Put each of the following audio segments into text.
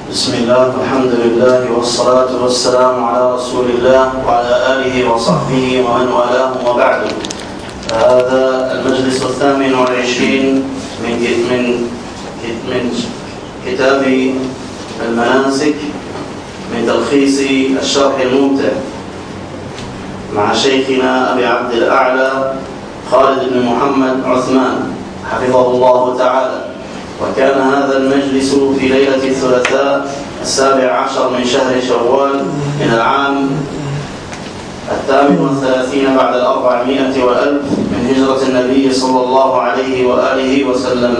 بسم الله والحمد لله والصلاة والسلام على رسول الله وعلى آله وصحبه ومن والاه وبعد. هذا المجلس 28 من كتاب المناسك من تلخيص الشرح الممتع مع شيخنا أبي عبد الأعلى خالد بن محمد عثمان حفظه الله تعالى. وكان هذا المجلس في ليلة الثلاثاء 17 من شهر شوال من العام 38 بعد 400 وألف من هجرة النبي صلى الله عليه وآله وسلم.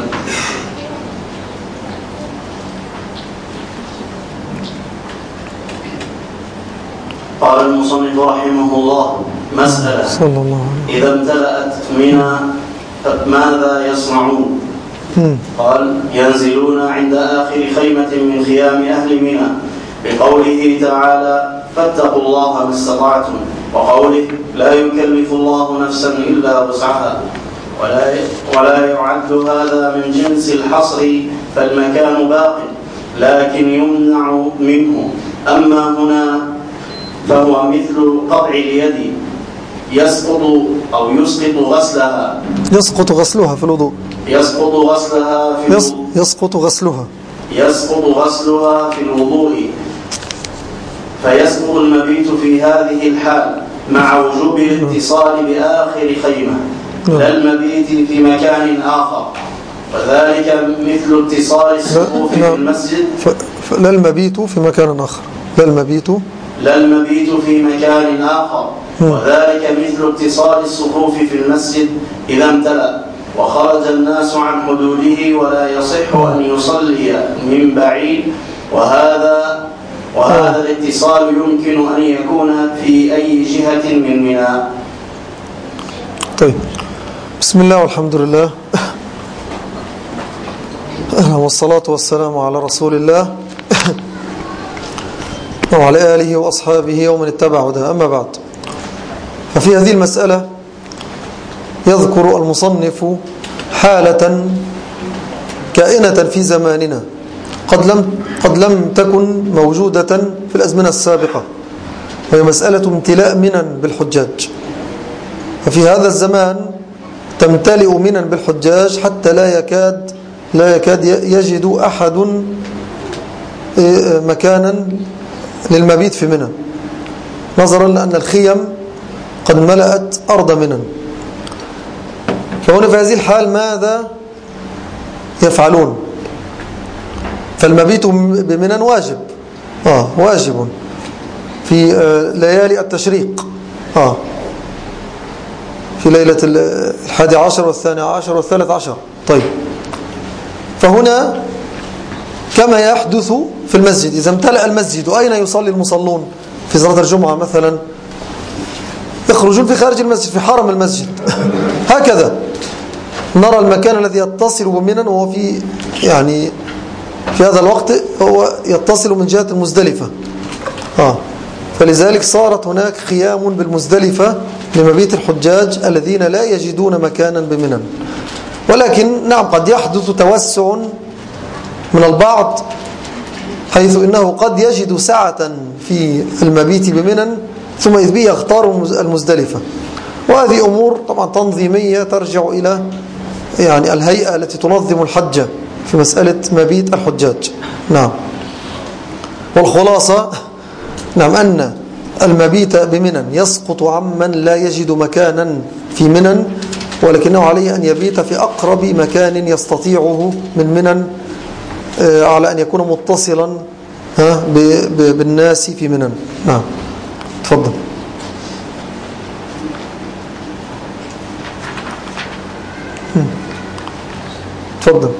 قال المصنف رحمه الله: مسألة: إذا امتلأت منى ماذا يصنعون؟ قال: ينزلون عند آخر خيمة من خيام أهل منى، بقوله تعالى: فاتقوا الله ما استطعتم، وقوله: لا يكلف الله نفسا إلا وسعها. ولا يعد هذا من جنس الحصر، فالمكان باق لكن يمنع منه. أما هنا فهو مثل قطع اليد يسقط غسلها. يسقط غسلها في الوضوء. يسقط غسلها في الوضوء، فيسقط المبيت في هذه الحال مع وجوب الاتصال بآخر خيمة، لا المبيت في مكان آخر. وذلك مثل اتصال الصفوف في المسجد. لا المبيت في مكان آخر. وذلك مثل اتصال الصفوف في المسجد إذا امتلأ وخرج الناس عن حدوده، ولا يصح أن يصلي من بعيد. وهذا الاتصال يمكن أن يكون في أي جهة من منى. طيب، بسم الله والحمد لله والصلاة والسلام على رسول الله وعلى آله وأصحابه ومن اتبع هداه. أما بعد، ففي هذه المسألة يذكر المصنف حالة كائنة في زماننا قد لم تكن موجودة في الأزمنة السابقة، وهي مسألة امتلاء منى بالحجاج. ففي هذا الزمان تمتلئ منى بالحجاج حتى لا يكاد يجد أحد مكانا للمبيت في منى، نظرا لأن الخيم قد ملأت أرض منى. فهنا في هذه الحال ماذا يفعلون؟ فالمبيت بمنى واجب في ليالي التشريق، في ليلة 11 والثاني عشر والثالث عشر. طيب، فهنا كما يحدث في المسجد إذا امتلأ المسجد، أين يصلي المصلون في صلاة الجمعة مثلا؟ يخرجون في خارج المسجد، في حرم المسجد. هكذا نرى المكان الذي يتصل بمنى، وهو في هذا الوقت هو يتصل من جهة المزدلفة. فلذلك صارت هناك خيام بالمزدلفة لمبيت الحجاج الذين لا يجدون مكانا بمنى. ولكن نعم، قد يحدث توسع من البعض، حيث إنه قد يجد سعة في المبيت بمنى ثم إذ به يختار المزدلفة. وهذه أمور طبعا تنظيمية ترجع إلى الهيئة التي تنظم الحج في مسألة مبيت الحجاج. نعم، والخلاصة أن المبيت بمنى يسقط عمن لا يجد مكانا في منى، ولكنه عليه أن يبيت في أقرب مكان يستطيعه من منى، على أن يكون متصلا بالناس في منى. نعم، تفضل. تفضل.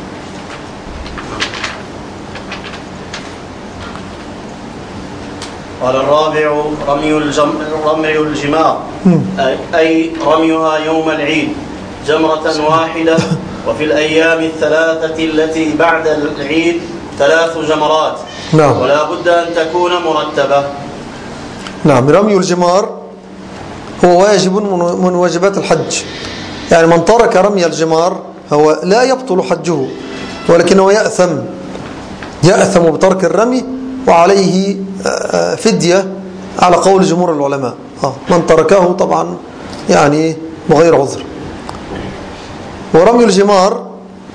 قال: الرابع رمي الجمار، أي رميها يوم العيد جمرة واحدة، وفي الأيام الثلاثة التي بعد العيد 3 جمرات. نعم. ولا بد أن تكون مرتبة. نعم، رمي الجمار هو واجب من واجبات الحج. من ترك رمي الجمار هو لا يبطل حجه، ولكنه يأثم بترك الرمي، وعليه فدية على قول جمهور العلماء. من تركه طبعا يعني بغير عذر. ورمي الجمار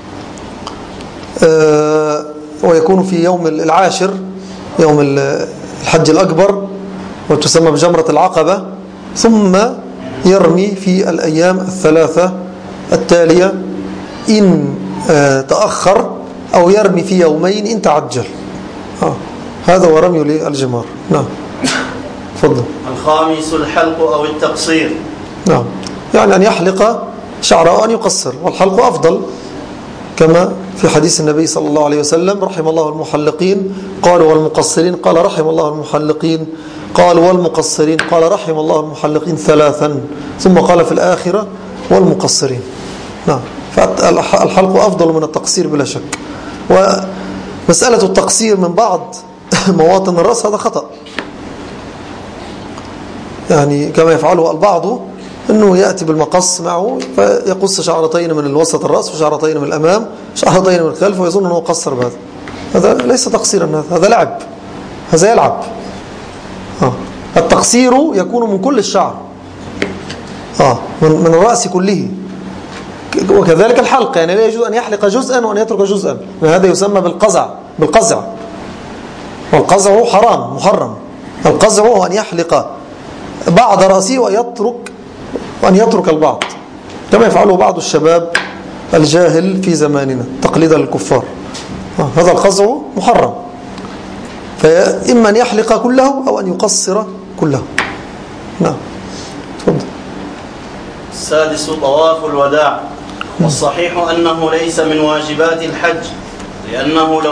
ويكون في يوم العاشر، يوم الحج الأكبر، وتسمى بجمرة العقبة، ثم يرمي في الأيام الثلاثة التالية إن تأخر، أو يرمي في يومين إن تعجل. هذا هو رمي للجمار. نعم، تفضل. الخامس الحلق أو التقصير. نعم، يعني أن يحلق شعره أو أن يقصر، والحلق أفضل، كما في حديث النبي صلى الله عليه وسلم: رحم الله المحلقين، قالوا والمقصرين، قال رحم الله المحلقين، قالوا والمقصرين، قال رحم الله المحلقين ثلاثا، ثم قال في الآخرة والمقصرين. نعم، فالحلق أفضل من التقصير بلا شك. ومسألة التقصير من بعض مواطن الرأس هذا خطأ، يعني كما يفعله البعض، أنه يأتي بالمقص معه فيقص شعرتين من الوسط الرأس وشعرتين من الأمام وشعرتين من الخلف، ويظن أنه قصر بهذا. هذا ليس تقصيرا، هذا لعب، هذا يلعب. التقصير يكون من كل الشعر، من الرأس كله. وكذلك الحلق، يعني لا يجوز أن يحلق جزءا وأن يترك جزءا، وهذا يسمى بالقزع. والقزع حرام محرم. القزع هو أن يحلق بعض رأسه وأن يترك البعض، كما يفعله بعض الشباب الجاهل في زماننا تقليدا للكفار. هذا القزع محرم، فإما أن يحلق كله أو أن يقصر كله. نعم، تفضل. السادس طواف الوداع. والصحيح أنه ليس من واجبات الحج، لأنه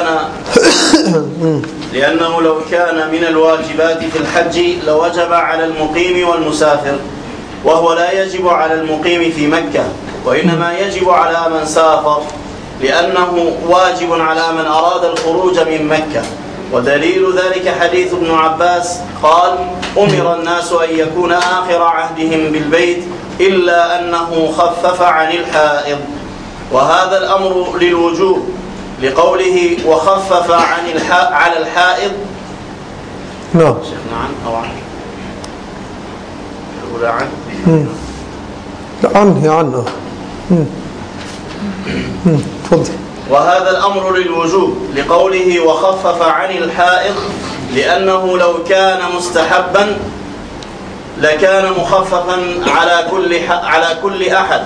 لو كان من الواجبات في الحج لوجب على المقيم والمسافر، وهو لا يجب على المقيم في مكة، وإنما يجب على من سافر، لأنه واجب على من أراد الخروج من مكة. ودليل ذلك حديث ابن عباس قال: أمر الناس أن يكون آخر عهدهم بالبيت إلا أنه خفف عن الحائض. وهذا الأمر للوجوب، لقوله وخفف على الحائض. نعم، شيخنا عن أو عن الأولى عن عنه عنه. تفضل. وهذا الأمر للوجوب، لقوله وخفف عن الحائض، لأنه لو كان مستحبا لكان مخففا على كل أحد.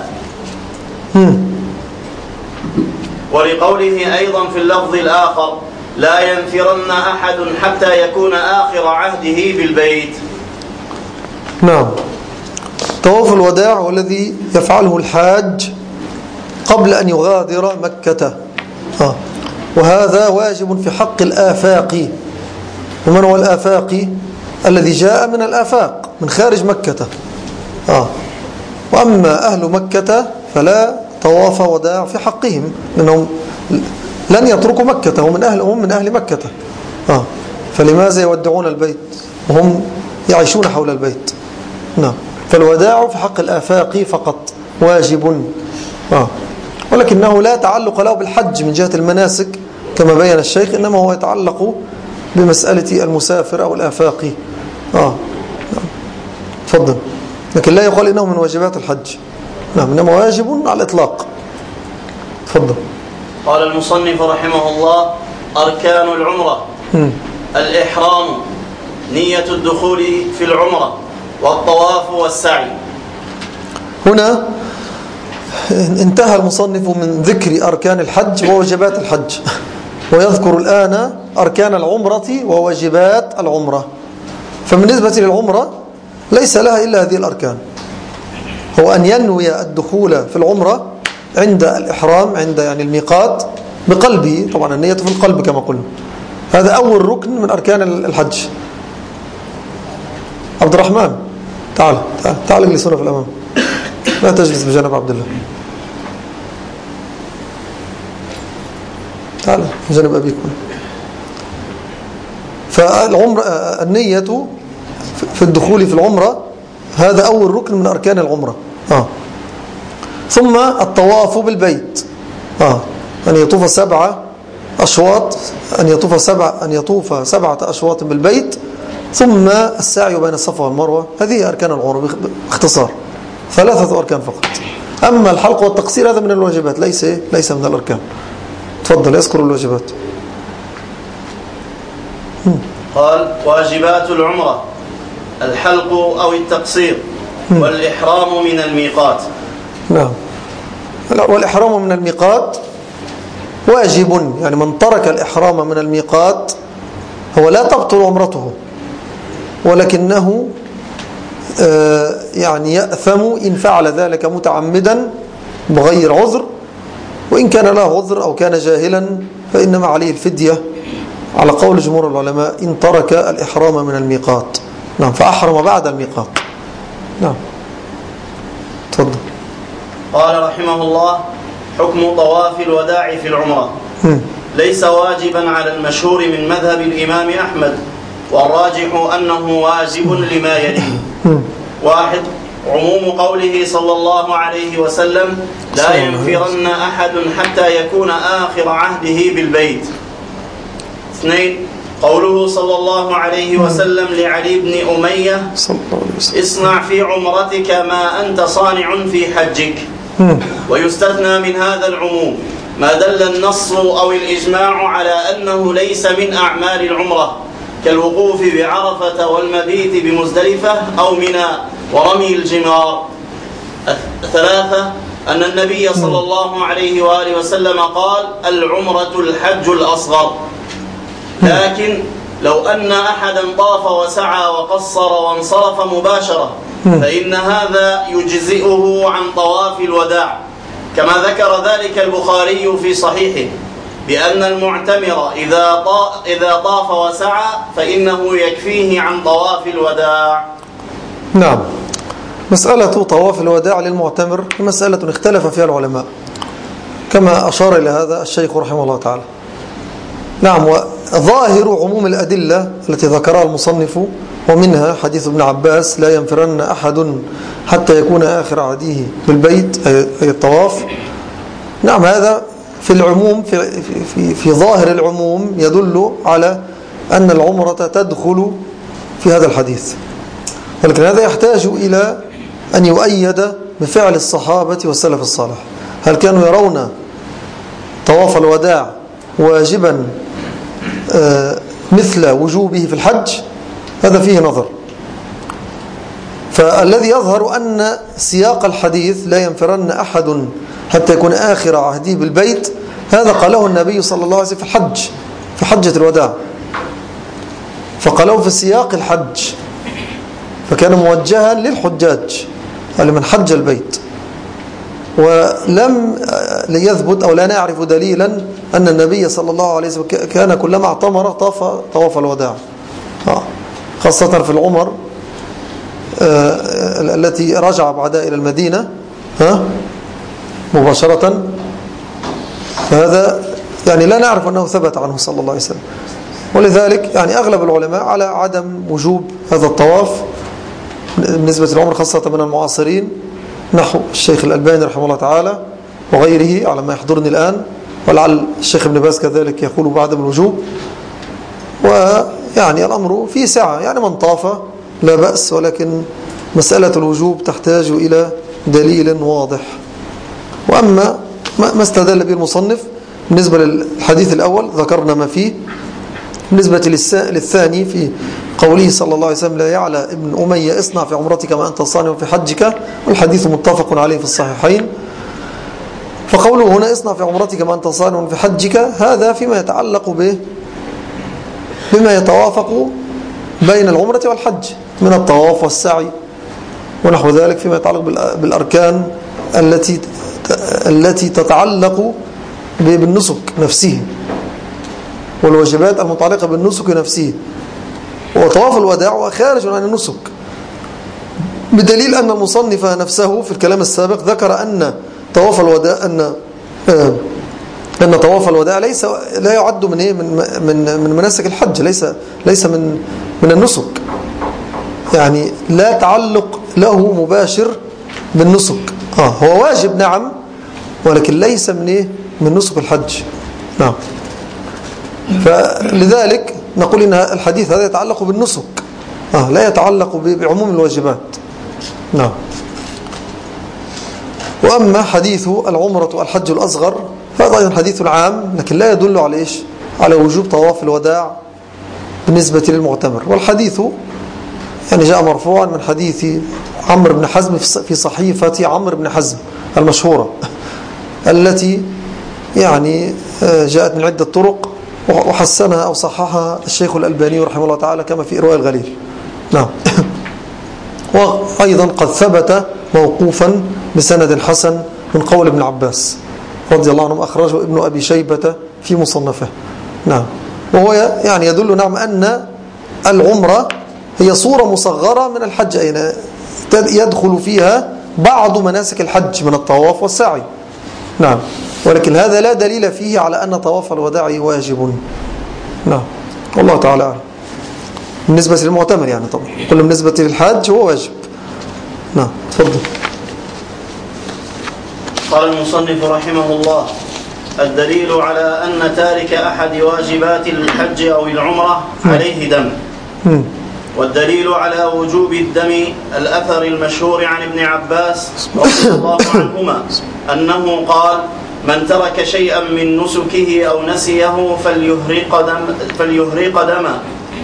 ولقوله أيضا في اللفظ الآخر: لا ينفرن أحد حتى يكون آخر عهده بالبيت. نعم، طواف الوداع هو الذي يفعله الحاج قبل أن يغادر مكة. وهذا واجب في حق الآفاق. ومن هو الآفاق؟ الذي جاء من الآفاق من خارج مكة. وأما أهل مكة فلا طواف وداع في حقهم، لأنهم لن يتركوا مكة، هم من أهل مكة. فلماذا يودعون البيت وهم يعيشون حول البيت؟ نعم، فالوداع في حق الآفاق فقط واجب، ولكنه لا تعلق له بالحج من جهة المناسك كما بين الشيخ، إنما هو يتعلق بمسألة المسافر أو الآفاقي. نعم، تفضل. لكن لا يقال إنه من واجبات الحج. نعم، إنما واجب على الإطلاق. تفضل. قال المصنف رحمه الله: أركان العمرة: الإحرام، نية الدخول في العمرة، والطواف والسعي. هنا انتهى المصنف من ذكر أركان الحج وواجبات الحج، ويذكر الآن أركان العمرة وواجبات العمرة. فبالنسبة للعمرة ليس لها إلا هذه الأركان، هو أن ينوي الدخول في العمرة عند الإحرام، عند يعني الميقات، بقلبه. طبعا النية في القلب كما قلنا، هذا أول ركن من أركان الحج. عبد الرحمن، تعال اجلس هنا في الأمام، لا تجلس بجانب عبد الله، تعال بجانب أبيك. فالعمرة، النية في الدخول في العمرة هذا أول ركن من أركان العمرة. ثم الطواف بالبيت، أن يطوف 7 أشواط، أن يطوف 7 أشواط بالبيت، ثم السعي بين الصفا والمروة. هذه أركان العمرة باختصار، 3 أركان فقط. أما الحلق والتقصير هذا من الواجبات، ليس من الأركان. تفضل يذكر الواجبات. قال: واجبات العمرة الحلق أو التقصير، والإحرام من الميقات. نعم، والإحرام من الميقات واجب، يعني من ترك الإحرام من الميقات هو لا تبطل عمرته، ولكنه يعني يأثم إن فعل ذلك متعمدا بغير عذر، وإن كان له عذر أو كان جاهلا فإنما عليه الفدية على قول جمهور العلماء إن ترك الإحرام من الميقات. نعم، فأحرم بعد الميقات. نعم، تفضل. قال رحمه الله: حكم طواف الوداع في العمرة. ليس واجبا على المشهور من مذهب الإمام أحمد، والراجح أنه واجب لما يلي. 1. عموم قوله صلى الله عليه وسلم: لا ينفرن أحد حتى يكون آخر عهده بالبيت. 2. قوله صلى الله عليه وسلم لعلي بن أمية: اصنع في عمرتك ما أنت صانع في حجك. ويستثنى من هذا العموم ما دل النص أو الإجماع على أنه ليس من أعمال العمرة، كالوقوف بعرفة والمبيت بمزدلفة أو منى ورمي الجمار. 3. أن النبي صلى الله عليه وآله وسلم قال: العمرة الحج الأصغر. لكن لو أن أحدا طاف وسعى وقصر وانصرف مباشرة فإن هذا يجزئه عن طواف الوداع، كما ذكر ذلك البخاري في صحيحه بأن المعتمر إذا طاف وسعى فإنه يكفيه عن طواف الوداع. نعم، مسألة طواف الوداع للمعتمر مسألة اختلف فيها العلماء، كما أشار إلى هذا الشيخ رحمه الله تعالى. نعم، وظاهر عموم الأدلة التي ذكرها المصنف، ومنها حديث ابن عباس: لا ينفرن أحد حتى يكون آخر عهده بالبيت، أي الطواف. نعم، هذا في العموم في ظاهر العموم يدل على أن العمرة تدخل في هذا الحديث، ولكن هذا يحتاج إلى أن يؤيد بفعل الصحابة والسلف الصالح. هل كانوا يرون طواف الوداع واجبا مثل وجوبه في الحج؟ هذا فيه نظر. فالذي يظهر أن سياق الحديث لا ينفرن أحد حتى يكون آخر عهده بالبيت، هذا قاله النبي صلى الله عليه وسلم في الحج، في حجة الوداع، فقاله في سياق الحج، فكان موجها للحجاج لمن حج البيت. ولم يثبت أو لا نعرف دليلا أن النبي صلى الله عليه وسلم كان كلما اعتمر طاف طواف الوداع، خاصة في العمر التي رجع بعدها إلى المدينة مباشرة. فهذا يعني لا نعرف أنه ثبت عنه صلى الله عليه وسلم، ولذلك يعني أغلب العلماء على عدم وجوب هذا الطواف بالنسبة للعمر، خاصة من المعاصرين نحو الشيخ الألباني رحمه الله تعالى وغيره على ما يحضرني الآن، ولعل الشيخ ابن باز كذلك يقول بعدم الوجوب. ويعني الأمر فيه سعة، يعني من طاف لا بأس، ولكن مسألة الوجوب تحتاج إلى دليل واضح. وأما ما استدل به المصنف بالنسبة للحديث الأول ذكرنا ما فيه. بالنسبة للثاني في قوله صلى الله عليه وسلم: لا يعلى ابن أمية اصنع في عمرتك ما أنت صانع في حجك، والحديث متفق عليه في الصحيحين. فقوله هنا اصنع في عمرتك ما أنت صانع في حجك، هذا فيما يتعلق بما يتوافق بين العمرة والحج من الطواف والسعي ونحو ذلك، فيما يتعلق بالأركان التي تتعلق بالنسك نفسه والواجبات المتعلقة بالنسك نفسه. وطواف الوداع هو خارج عن النسك، بدليل أن المصنف نفسه في الكلام السابق ذكر أن طواف الوداع أن طواف الوداع لا يعد من مناسك الحج، ليس من النسك، يعني لا تعلق له مباشر بالنسك. هو واجب نعم، ولكن ليس من نسك الحج. نعم. فلذلك نقول إن الحديث هذا يتعلق بالنسك، لا يتعلق بعموم الواجبات. نعم. وأما حديث العمرة والحج الأصغر فهذا أيضا حديث عام، لكن لا يدل على إيش؟ على وجوب طواف الوداع بالنسبة للمعتمر. والحديث يعني جاء مرفوعا من حديث عمرو بن حزم في صحيفة عمرو بن حزم المشهورة التي يعني جاءت من عدة طرق، وحسنها أو صححها الشيخ الألباني رحمه الله تعالى كما في إرواء الغليل. نعم. وأيضا قد ثبت موقوفا بسند حسن من قول ابن عباس رضي الله عنه، أخرجه ابن أبي شيبة في مصنفه. نعم. وهو يعني يدل نعم أن العمرة هي صورة مصغرة من الحج، أين يدخل فيها بعض مناسك الحج من الطواف والسعي. نعم. ولكن هذا لا دليل فيه على أن طواف الوداع واجب. نعم. والله تعالى أعلم. بالنسبة للمعتمر يعني طبعا، كل بالنسبة للحج هو واجب. نعم. تفضل. قال المصنف رحمه الله: الدليل على أن تارك أحد واجبات الحج أو العمرة عليه دم. والدليل على وجوب الدم الأثر المشهور عن ابن عباس رضي الله عنهما أنه قال: من ترك شيئا من نسكه أو نسيه فليهرق دما.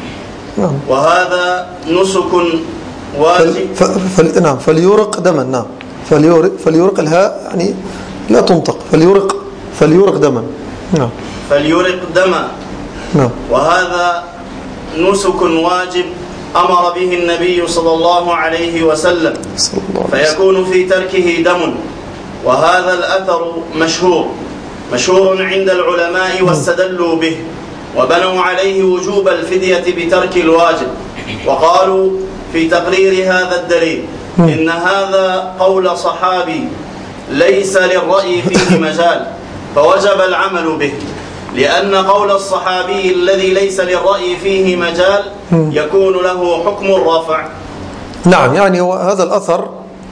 وهذا نسك واجب. نعم. فليرق دما. نعم. فليرق الهاء يعني لا تنطق. فليرق دما. نعم. فليرق دما. نعم. وهذا نسك واجب أمر به النبي صلى الله عليه وسلم، فيكون في تركه دم. وهذا الأثر مشهور عند العلماء واستدلوا به، وبنوا عليه وجوب الفدية بترك الواجب، وقالوا في تقرير هذا الدليل إن هذا قول صحابي ليس للرأي فيه مجال، فوجب العمل به، لأن قول الصحابي الذي ليس للرأي فيه مجال يكون له حكم الرفع. نعم. يعني هذا الأثر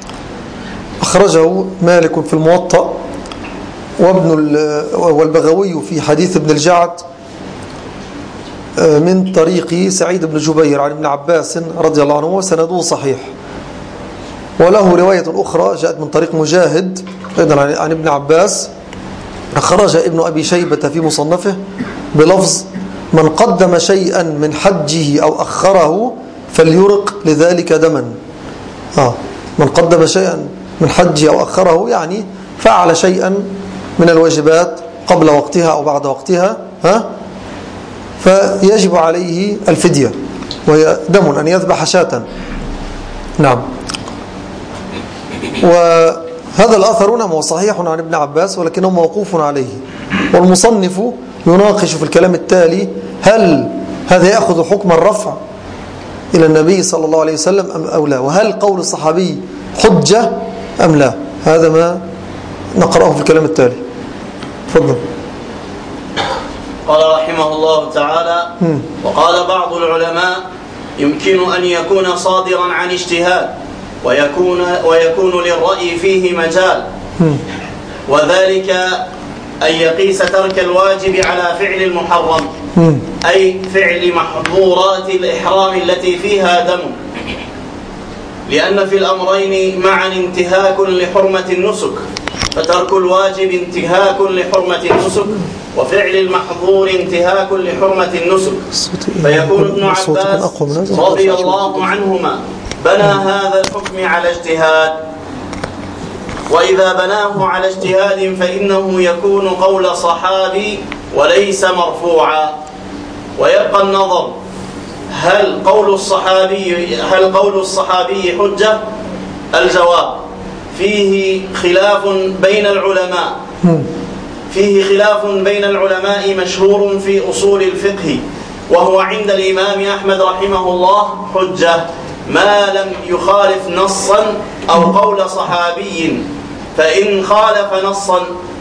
أخرجه مالك في الموطأ والبغوي في حديث ابن الجعد من طريق سعيد بن جبير عن ابن عباس رضي الله عنه، وسنده صحيح. وله رواية أخرى جاءت من طريق مجاهد أيضا عن ابن عباس، أخرج ابن أبي شيبة في مصنفه بلفظ: من قدم شيئا من حجه أو أخره فليرق لذلك دما. من قدم شيئا من حجه أو أخره يعني فعل شيئا من الواجبات قبل وقتها أو بعد وقتها، فيجب عليه الفدية، وهي دم، أن يذبح شاة. نعم. وهذا الأثر نعم هو صحيح عن ابن عباس، ولكنه موقوف عليه. والمصنف يناقش في الكلام التالي: هل هذا يأخذ حكم الرفع إلى النبي صلى الله عليه وسلم أو لا؟ وهل قول الصحابي حجة أم لا؟ هذا ما نقرأه في الكلام التالي. تفضل. قال رحمه الله تعالى: وقال بعض العلماء: يمكن أن يكون صادرا عن اجتهاد ويكون للرأي فيه مجال، وذلك أن يقيس ترك الواجب على فعل المحرم، أي فعل محظورات الإحرام التي فيها دم، لأن في الأمرين معا انتهاك لحرمة النسك، فترك الواجب انتهاك لحرمة النسك، وفعل المحظور انتهاك لحرمة النسك. فيكون ابن عباس رضي الله عنهما بنى هذا الحكم على اجتهاد، وإذا بناه على اجتهاد فإنه يكون قول صحابي وليس مرفوعا. ويبقى النظر: هل قول الصحابي حجة؟ الجواب: فيه خلاف بين العلماء مشهور في أصول الفقه، وهو عند الإمام أحمد رحمه الله حجة ما لم يخالف نصا أو قول صحابي، فإن خالف نصا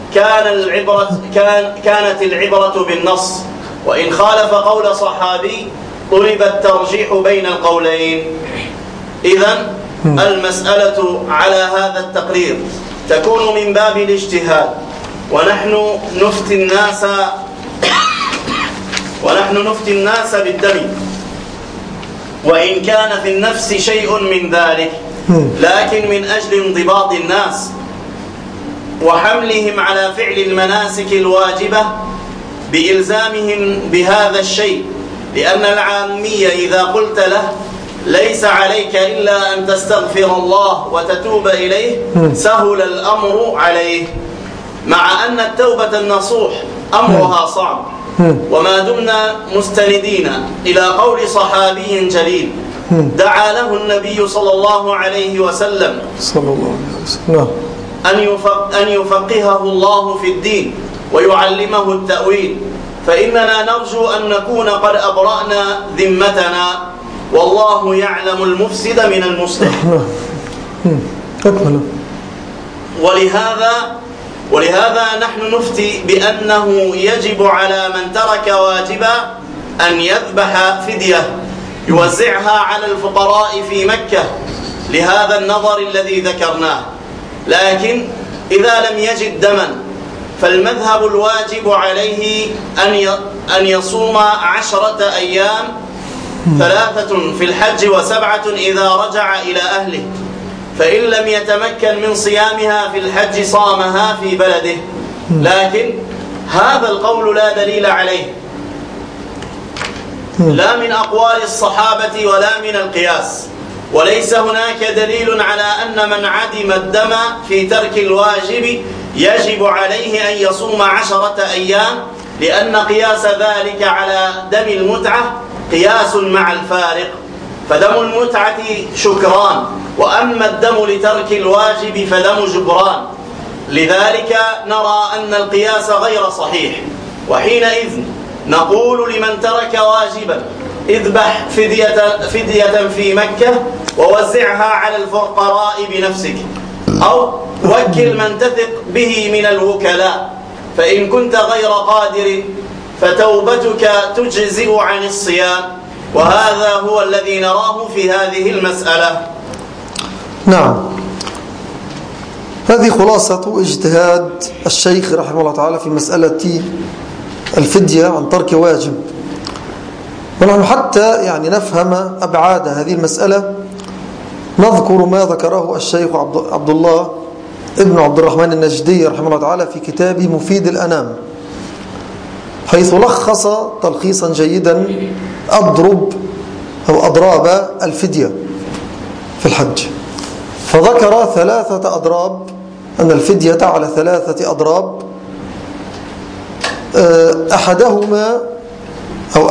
كانت العبرة بالنص، وإن خالف قول صحابي طلب الترجيح بين القولين. إذن المسألة على هذا التقرير تكون من باب الاجتهاد، ونحن نفتي الناس ونحن نفتي الناس بالدم، وإن كان في النفس شيء من ذلك، لكن من أجل انضباط الناس وحملهم على فعل المناسك الواجبة بإلزامهم بهذا الشيء، لأن العامية إذا قلت له ليس عليك إلا أن تستغفر الله وتتوب إليه سهل الأمر عليه، مع أن التوبة النصوح أمرها صعب، وما دمنا مستندين إلى قول صحابي جليل دعا له النبي صلى الله عليه وسلم أن يفقهه الله في الدين ويعلمه التأويل، فإننا نرجو أن نكون قد أبرأنا ذمتنا، والله يعلم المفسد من المصلح. ولهذا نحن نفتي بأنه يجب على من ترك واجبا أن يذبح فدية يوزعها على الفقراء في مكة لهذا النظر الذي ذكرناه، لكن إذا لم يجد دما فالمذهب الواجب عليه أن يصوم 10 أيام، 3 في الحج و7 إذا رجع إلى أهله، فإن لم يتمكن من صيامها في الحج صامها في بلده، لكن هذا القول لا دليل عليه لا من أقوال الصحابة ولا من القياس، وليس هناك دليل على أن من عدم الدم في ترك الواجب يجب عليه أن يصوم 10 أيام، لأن قياس ذلك على دم المتعة قياس مع الفارق، فدم المتعة شكران، وأما الدم لترك الواجب فدم جبران، لذلك نرى أن القياس غير صحيح، وحينئذ نقول لمن ترك واجبا اذبح فدية في مكة ووزعها على الفقراء بنفسك، أو وكل من تثق به من الوكلاء، فإن كنت غير قادر فتوبتك تجزئ عن الصيام، وهذا هو الذي نراه في هذه المسألة. نعم، هذه خلاصة اجتهاد الشيخ رحمه الله تعالى في مسألة الفدية عن ترك واجب. ونحن حتى يعني نفهم أبعاد هذه المسألة نذكر ما ذكره الشيخ عبد الله ابن عبد الرحمن النجدي رحمه الله تعالى في كتاب مفيد الأنام، حيث لخص تلخيصا جيدا أضراب الفدية في الحج، فذكر 3 أضراب، أن الفدية على 3 أضراب، أحدهما أو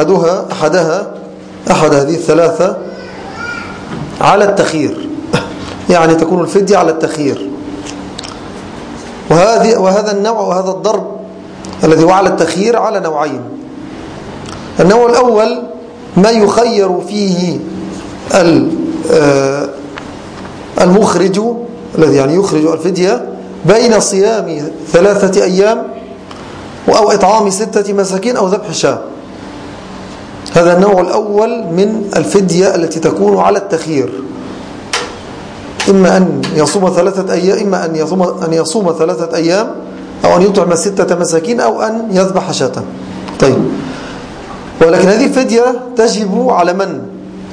أحد هذه ال3 على التخيير، يعني تكون الفدية على التخيير، وهذا النوع وهذا الضرب الذي هو على التخيير على نوعين. النوع الأول ما يخير فيه المخرج الذي يعني يخرج الفدية بين صيام 3 أيام أو إطعام 6 مساكين أو ذبح شاة. هذا النوع الأول من الفدية التي تكون على التخيير، إما أن يصوم 3 أيام، إما أن يصوم 3 أيام، أو أن يطعم 6 مساكين، أو أن يذبح شاة. طيب، ولكن هذه الفدية تجب على من؟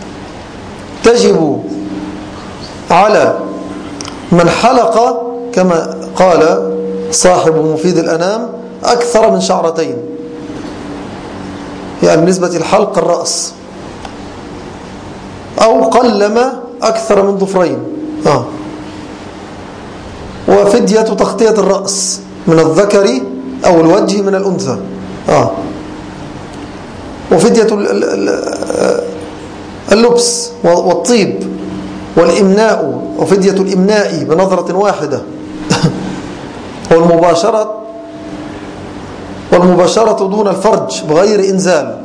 تجب على من حلق كما قال صاحب مفيد الأنام أكثر من 2 شعرتين، يعني بالنسبة لحلق الرأس، أو قلم أكثر من 2 ضفرين، وفدية تغطية الرأس من الذكر أو الوجه من الأنثى، وفدية اللبس والطيب والإمناء، وفدية الإمناء بنظرة واحدة والمباشرة دون الفرج بغير إنزال،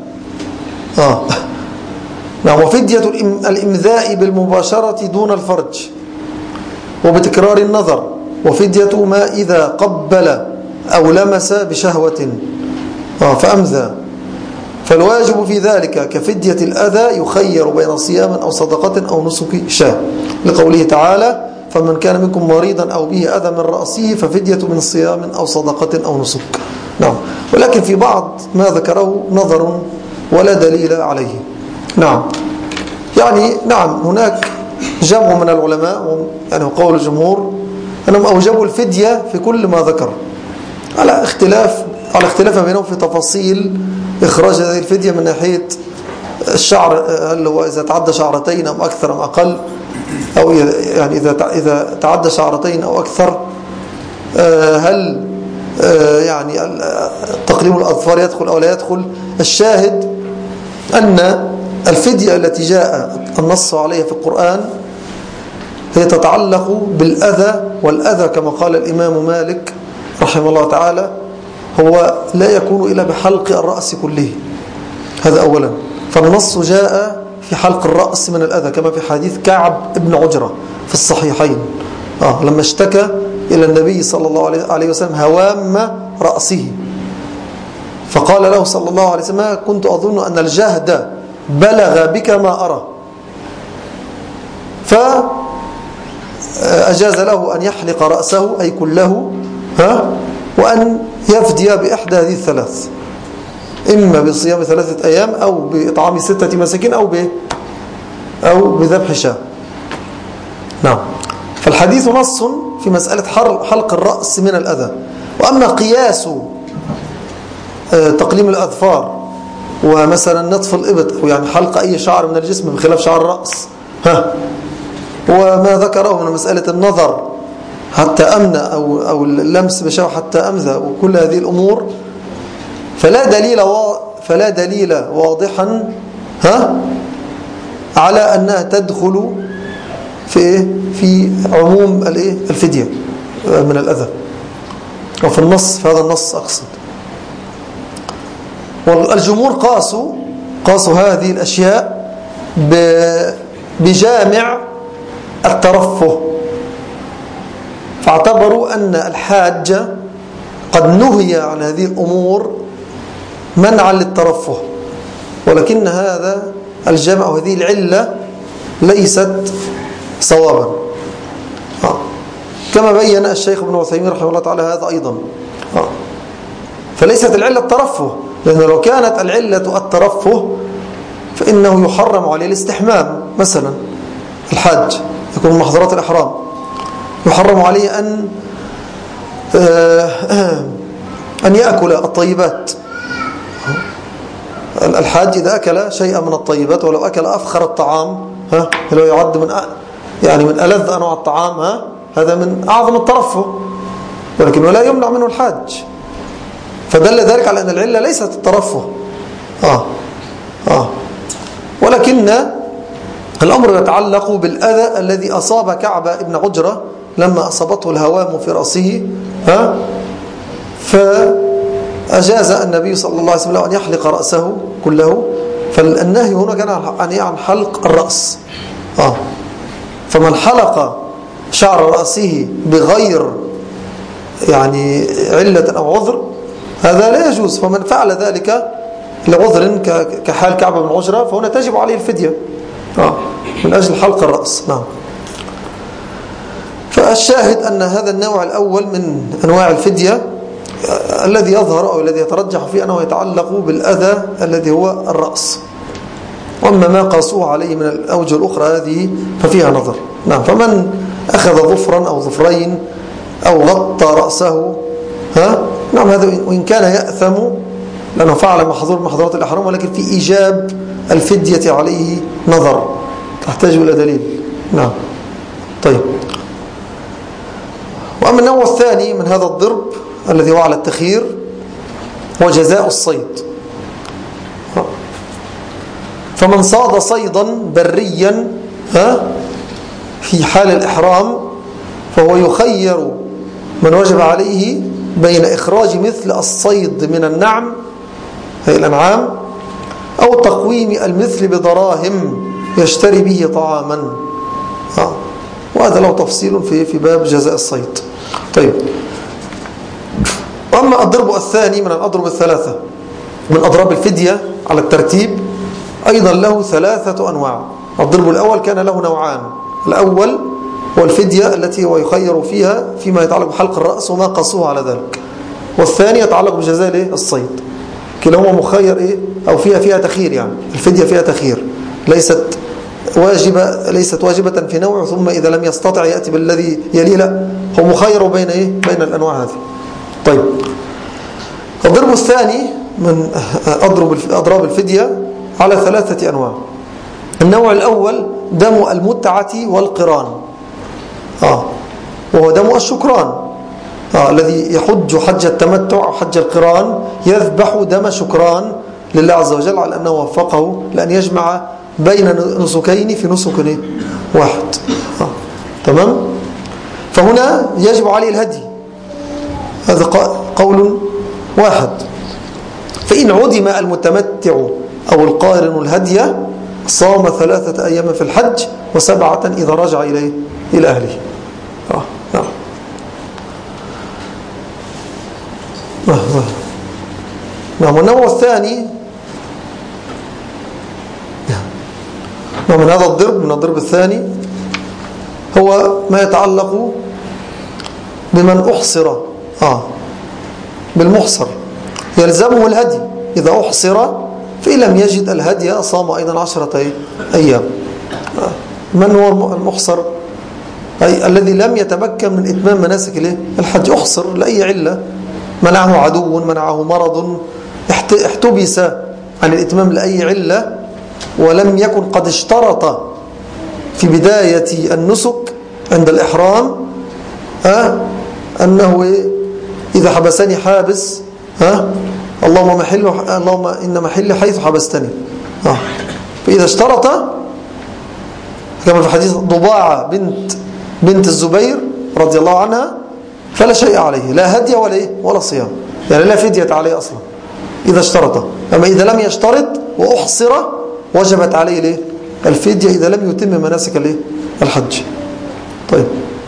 نعم، وفدية الإمذاء بالمباشرة دون الفرج وبتكرار النظر، وفدية ما إذا قبل أو لمس بشهوة فأمذى، فالواجب في ذلك كفدية الأذى يخير بين صيام أو صدقة أو نسك شاة، لقوله تعالى: فمن كان منكم مريضا أو به أذى من رأسه ففدية من صيام أو صدقة أو نسك. نعم. ولكن في بعض ما ذكره نظر ولا دليل عليه. نعم. يعني نعم هناك جمع من العلماء يعني قول الجمهور أنهم أوجبوا الفدية في كل ما ذكر على اختلاف بينهم في تفاصيل إخراج هذه الفدية من ناحية الشعر، هل هو إذا تعدى شعرتين أم أكثر أم أقل، أو يعني إذا تعدى شعرتين أو أكثر، هل يعني تقليم الأظفار يدخل أو لا يدخل. الشاهد أن الفدية التي جاء النص عليها في القرآن هي تتعلق بالأذى، والأذى كما قال الإمام مالك رحمه الله تعالى هو لا يكون إلا بحلق الرأس كله. هذا أولا. فالنص جاء في حلق الرأس من الأذى كما في حديث كعب ابن عجرة في الصحيحين لما اشتكى إلى النبي صلى الله عليه وسلم هوام رأسه، فقال له صلى الله عليه وسلم كنت أظن أن الجهد بلغ بك ما أرى، فأجاز له أن يحلق رأسه أي كله وأن يفدي بإحدى هذه الثلاث، إما بصيام 3 أيام أو بإطعام 6 مساكين أو بذبح شاة. نعم. فالحديث نص في مسألة حلق الرأس من الأذى. وأما قياس تقليم الأظفار ومثلا نطف الإبط أو يعني حلق أي شعر من الجسم بخلاف شعر الرأس وما ذكره من مسألة النظر حتى أمنى أو اللمس بشاو حتى أمذى وكل هذه الأمور فلا دليل واضحا على أنها تدخل في عموم الفدية من الأذى أو في النص، في هذا النص أقصد. والجمهور قاسوا هذه الأشياء بجامع الترفه، فاعتبروا أن الحاج قد نهي عن هذه الأمور منعا للترفه، ولكن هذا الجامع وهذه العلة ليست صوابا، كما بين الشيخ ابن عثيمين رحمه الله تعالى هذا أيضا. فليست العلة الترفه، لأن لو كانت العلة الترفه فإنه يحرم عليه الاستحمام مثلا. الحاج يكون من محظورات الإحرام، يحرم عليه أن يأكل الطيبات. الحاج إذا أكل شيئا من الطيبات ولو أكل أفخر الطعام لو يعد من ألذ أنواع الطعام هذا من أعظم الترفه، ولكن ولا يمنع منه الحاج. فدل ذلك على أن العلة ليست الترفه. ولكن الأمر يتعلق بالأذى الذي أصاب كعب ابن عجرة لما أصابته الهوام في رأسه، فأجاز النبي صلى الله عليه وسلم أن يحلق رأسه كله. فالنهي هنا كان عن حلق الرأس. فمن حلق شعر رأسه بغير يعني علة أو عذر هذا لا يجوز. فمن فعل ذلك لعذر كحال كعب بن عجرة فهنا تجب عليه الفدية من أجل حلق الرأس. نعم. فالشاهد أن هذا النوع الأول من أنواع الفدية الذي يظهر أو الذي يترجح فيه أنه يتعلق بالأذى الذي هو الرأس، وأما ما قاسوه عليه من الأوجه الأخرى هذه ففيها نظر. نعم. فمن أخذ ظفرا أو ظفرين أو غطى رأسه نعم هذا وإن كان يأثم لأنه فعل محظور محظورات الإحرام، ولكن في إيجاب الفدية عليه نظر تحتاج إلى دليل. نعم. طيب. وأما النوع الثاني من هذا الضرب الذي هو على التخيير هو جزاء الصيد. فمن صاد صيدا بريا في حال الإحرام فهو يخير من وجب عليه بين إخراج مثل الصيد من النعم هي الأنعام أو تقويم المثل بدراهم يشتري به طعاما. وهذا له تفصيل في باب جزاء الصيد. طيب. وأما الضرب الثاني من الأضرب الثلاثة من أضراب الفدية على الترتيب أيضا له 3 أنواع. الضرب الأول كان له نوعان. الأول هو الفدية التي هو يخير فيها فيما يتعلق بحلق الرأس وما قاسوه على ذلك. والثاني يتعلق بجزاء الصيد. كلاهما مخير أو فيها تخيير، يعني الفدية فيها تخيير، ليست واجبة في نوع ثم إذا لم يستطع يأتي بالذي يليه، لا، هو مخير بين بين الأنواع هذه. طيب، الضرب الثاني من أضراب الفدية على 3 أنواع. النوع الأول دم المتعة والقران، وهو دم الشكران، الذي يحج حج التمتع أو حج القران يذبح دم شكران لله عز وجل على أنه وفقه لأن يجمع بين نسكين في نسك واحد. تمام. فهنا يجب عليه الهدي، هذا قول واحد. فإن عدم المتمتع أو القارن الهدي صام 3 أيام في الحج و7 إذا رجع إلى أهله. نعم. والنوع الثاني من هذا الضرب، من الضرب الثاني، هو ما يتعلق بمن أحصر بالمحصر، يلزمه الهدي إذا أحصر، فإن لم يجد الهدي صام أيضا 10 أيام. من هو المحصر؟ أي الذي لم يتمكن من إتمام مناسك الحج، أحصر لأي علة، منعه عدو، منعه مرض، احتبس عن الإتمام لأي علة، ولم يكن قد اشترط في بداية النسك عند الإحرام أنه إذا حبسني حابس اللهم إن محل حيث حبستني. فإذا اشترط كما في حديث ضباعة بنت الزبير رضي الله عنها فلا شيء عليه، لا هدي ولا صيام، يعني لا فدية عليه أصلا إذا اشترط. أما إذا لم يشترط وأحصر وجبت عليه الفدية إذا لم يتم مناسك الحج. طيب،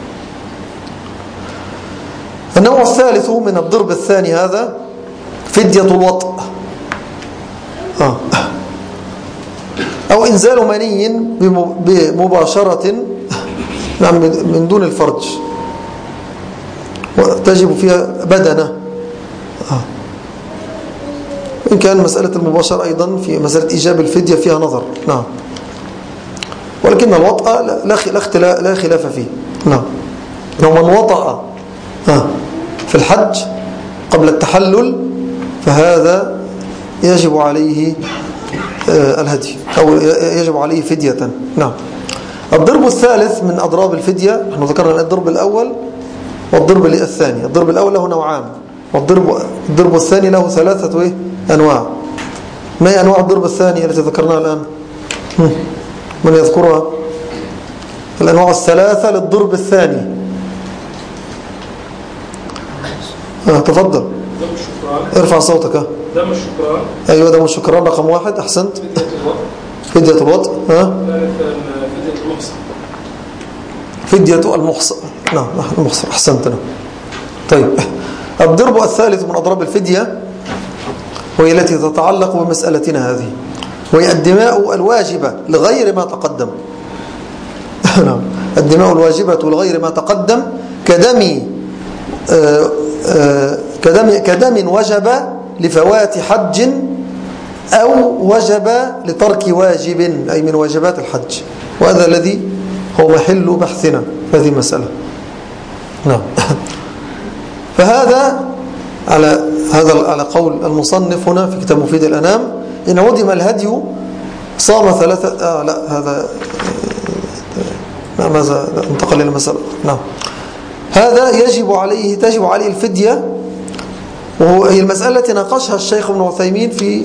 النوع الثالث من الضرب الثاني هذا فدية الوطء، أو إنزال مني بمباشرة من دون الفرج، وتجب فيها بدنة. إن كان مسألة المباشرة أيضا في مسألة إيجاب الفدية فيها نظر، نعم، ولكن الوطأ لا خلاف فيه. نعم، لو من وطأ في الحج قبل التحلل فهذا يجب عليه الهدي أو يجب عليه فدية. نعم. الضرب الثالث من أضراب الفدية، نحن ذكرنا الضرب الأول والضرب الثاني. الضرب الأول له نوعان، والضرب الثاني له 3 أنواع. ما هي أنواع الضرب الثاني التي ذكرناها الآن؟ من يذكرها؟ الأنواع 3 للضرب الثاني. تفضل، ارفع صوتك. دم الشكران. أيوة، دم الشكران رقم 1. أحسنت. فدية الوطء. فدية المحصر. نعم، المحصر، أحسنت. طيب، الضرب الثالث من أضراب الفدية وهي التي تتعلق بمسألتنا هذه، وهي الدماء الواجبة لغير ما تقدم. نعم، الدماء الواجبة لغير ما تقدم كدم وجب لفوات حج أو وجب لترك واجب، أي من واجبات الحج، وهذا الذي هو محل بحثنا في هذه المسألة. نعم. فهذا على قول المصنف هنا في كتاب مفيد الأنام، إن عدم الهدي صام 3. لا، هذا ماذا انتقل إلى مسألة. نعم، هذا تجب عليه الفدية، وهي المسألة التي ناقشها الشيخ ابن عثيمين في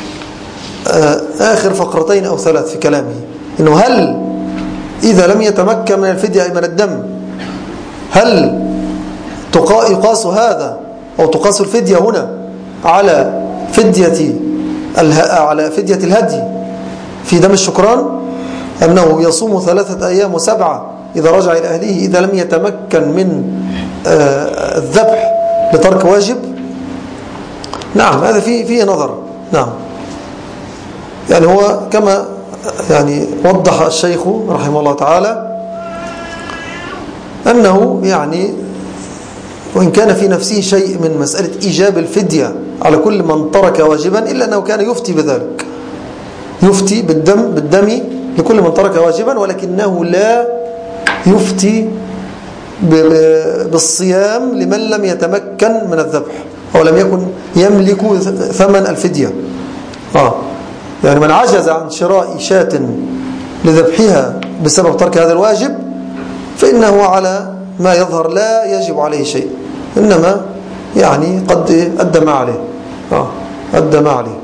آخر 2 أو 3 في كلامه، إنه هل إذا لم يتمكن من الفدية أي من الدم، هل يقاس هذا أو تقاس الفدية هنا على فدية الهدي في دم الشكران، أنه يصوم 3 أيام و7 إذا رجع إلى أهله إذا لم يتمكن من الذبح لترك واجب؟ نعم، هذا فيه نظر. نعم، يعني هو كما يعني وضح الشيخ رحمه الله تعالى أنه يعني وإن كان في نفسه شيء من مسألة إيجاب الفدية على كل من ترك واجبا، إلا أنه كان يفتي بذلك، يفتي بالدم لكل من ترك واجبا، ولكنه لا يفتي بالصيام لمن لم يتمكن من الذبح أو لم يكن يملك ثمن الفدية. يعني من عجز عن شراء شاة لذبحها بسبب ترك هذا الواجب فإنه على ما يظهر لا يجب عليه شيء، إنما يعني قد أدى ما عليه. أدى ما عليه.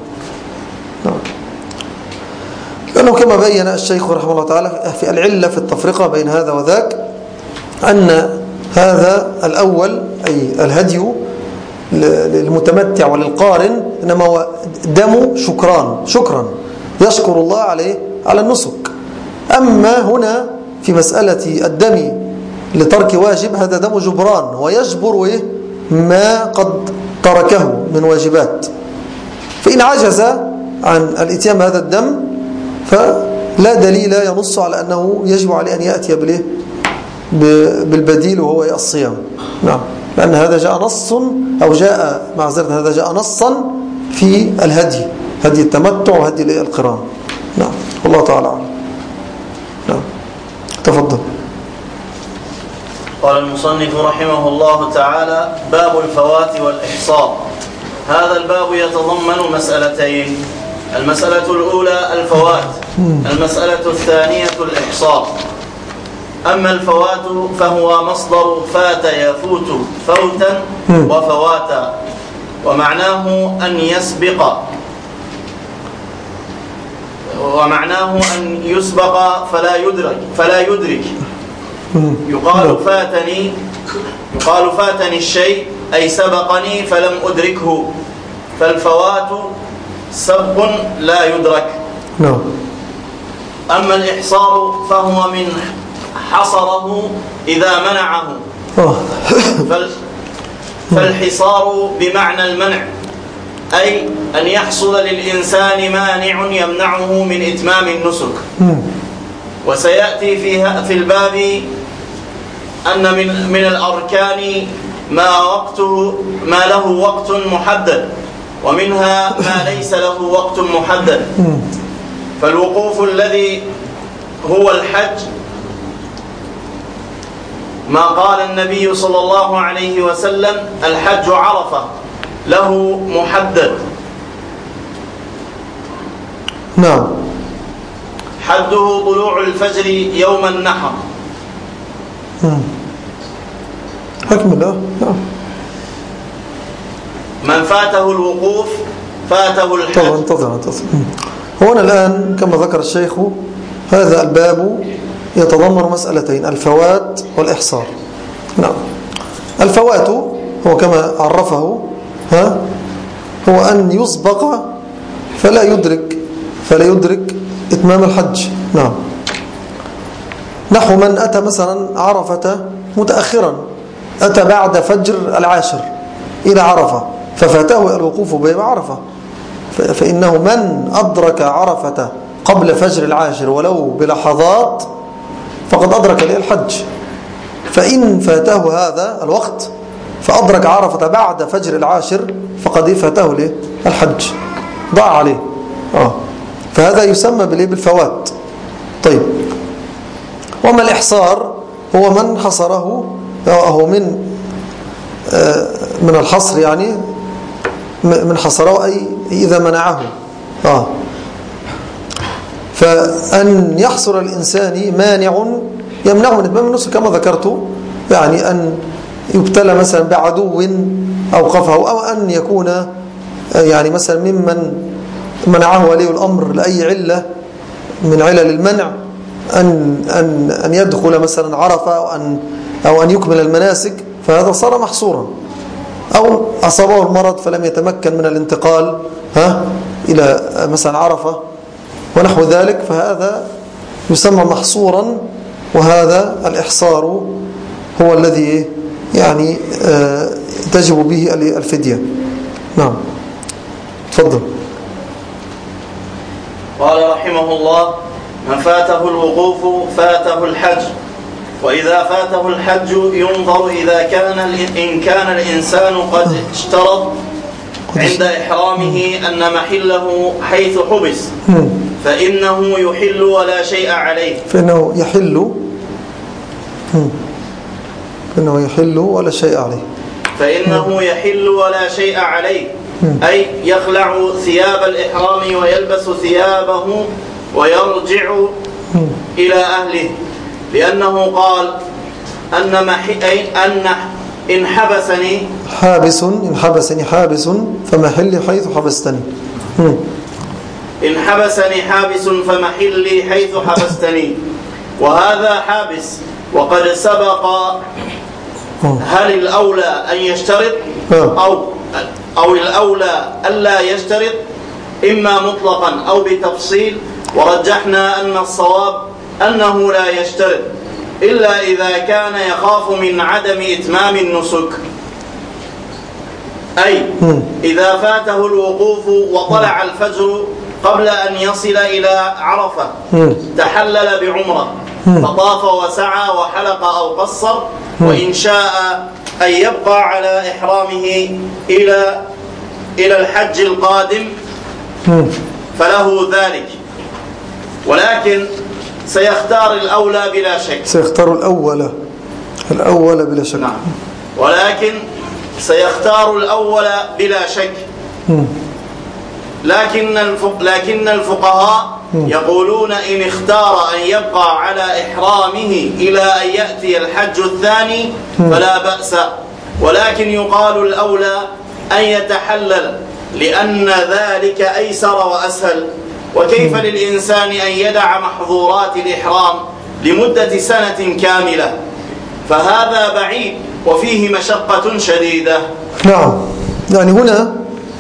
لأنه كما بين الشيخ رحمه الله تعالى في العلة في التفرقة بين هذا وذاك أن هذا الأول أي الهدي للمتمتع وللقارن إنما هو دم شكرا يشكر الله عليه على النسك. أما هنا في مسألة الدم لترك واجب هذا دم جبران، ويجبر ما قد تركه من واجبات. فإن عجز عن الاتيان بهذا الدم فلا دليل ينص على أنه يجب عليه أن يأتي بالبديل وهو الصيام. نعم، لأن هذا جاء نص أو جاء معذرة هذا جاء نصا في الهدي، هدي التمتع وهدي القران. نعم، والله تعالى أعلم. نعم، تفضل. قال المصنف رحمه الله تعالى: باب الفوات والإحصار. هذا الباب يتضمن مسألتين: المسألة الأولى الفوات، المسألة الثانية الإحصار. أما الفوات فهو مصدر فات يفوت فوتا وفواتا، ومعناه أن يسبق، ومعناه أن يسبق فلا يدرك. يقال فاتني الشيء أي سبقني فلم أدركه، فالفوات سبق لا يدرك. أما الإحصار فهو من حصره إذا منعه، فالحصار بمعنى المنع، أي أن يحصل للإنسان مانع يمنعه من إتمام النسك. وسيأتي في الباب أن من الأركان ما له وقت محدد، ومنها ما ليس له وقت محدد. فالوقوف الذي هو الحج ما قال النبي صلى الله عليه وسلم: الحج عرفة، له محدد. نعم. حده طلوع الفجر يوم النحر. أكمل. نعم. من فاته الوقوف فاته الحج. انتظر. هنا الآن كما ذكر الشيخ هذا الباب يتضمن مسألتين: الفوات والإحصار. نعم. الفوات هو كما عرفه هو أن يسبق فلا يدرك إتمام الحج. نعم. نحو من أتى مثلا عرفة متأخرا، أتى بعد فجر العاشر إلى عرفة ففاته الوقوف بعرفة، فإنه من أدرك عرفة قبل فجر العاشر ولو بلحظات فقد أدرك الحج. فإن فاته هذا الوقت فأدرك عرفة بعد فجر العاشر فقد فاته الحج، ضاع عليه. فهذا يسمى بالفوات. طيب، وما الإحصار هو من حصره، هو من الحصر، يعني من حصره أي إذا منعه. فأن يحصر الإنسان مانع يمنعه من إتمام النسك كما ذكرت، يعني أن يبتلى مثلا بعدو أوقفه، أو أن يكون يعني مثلا ممن منعه ولي الأمر لأي علة من علل المنع أن يدخل مثلا عرفة أو أن يكمل المناسك، فهذا صار محصورا. أو أصابه المرض فلم يتمكن من الانتقال إلى مثلا عرفة ونحو ذلك، فهذا يسمى محصورا. وهذا الإحصار هو الذي يعني تجب به الفدية. نعم، تفضل. قال رحمه الله: من فاته الوقوف فاته الحج، وإذا فاته الحج ينظر إن كان الإنسان قد اشترط عند إحرامه أن محله حيث حبس فإنه يحل ولا شيء عليه. فإنه يحل ولا شيء عليه. فإنه يحل ولا شيء عليه، أي يخلع ثياب الإحرام ويلبس ثيابه ويرجع إلى أهله، لأنه قال أن إن حبسني حابس فمحلي حيث حبستني. إن حبسني حابس فمحلي حيث حبستني. وهذا حابس وقد سبق. هل الأولى أن يشترط أو الأولى ألا يشترط، إما مطلقا أو بتفصيل؟ ورجحنا أن الصواب أنه لا يشترط إلا إذا كان يخاف من عدم إتمام النسك، أي إذا فاته الوقوف وطلع الفجر قبل أن يصل إلى عرفة تحلل بعمرة فطاف وسعى وحلق أو قصر، وإن شاء أن يبقى على إحرامه إلى الحج القادم فله ذلك، ولكن سيختار الأولى بلا شك. سيختار الأول بلا شك. نعم، ولكن سيختار الأول بلا شك. لكن الفقهاء يقولون إن اختار أن يبقى على إحرامه إلى أن يأتي الحج الثاني فلا بأس، ولكن يقال الأولى أن يتحلل لأن ذلك أيسر وأسهل. وكيف للإنسان أن يدع محظورات الإحرام لمدة سنة كاملة؟ فهذا بعيد وفيه مشقة شديدة. نعم، يعني هنا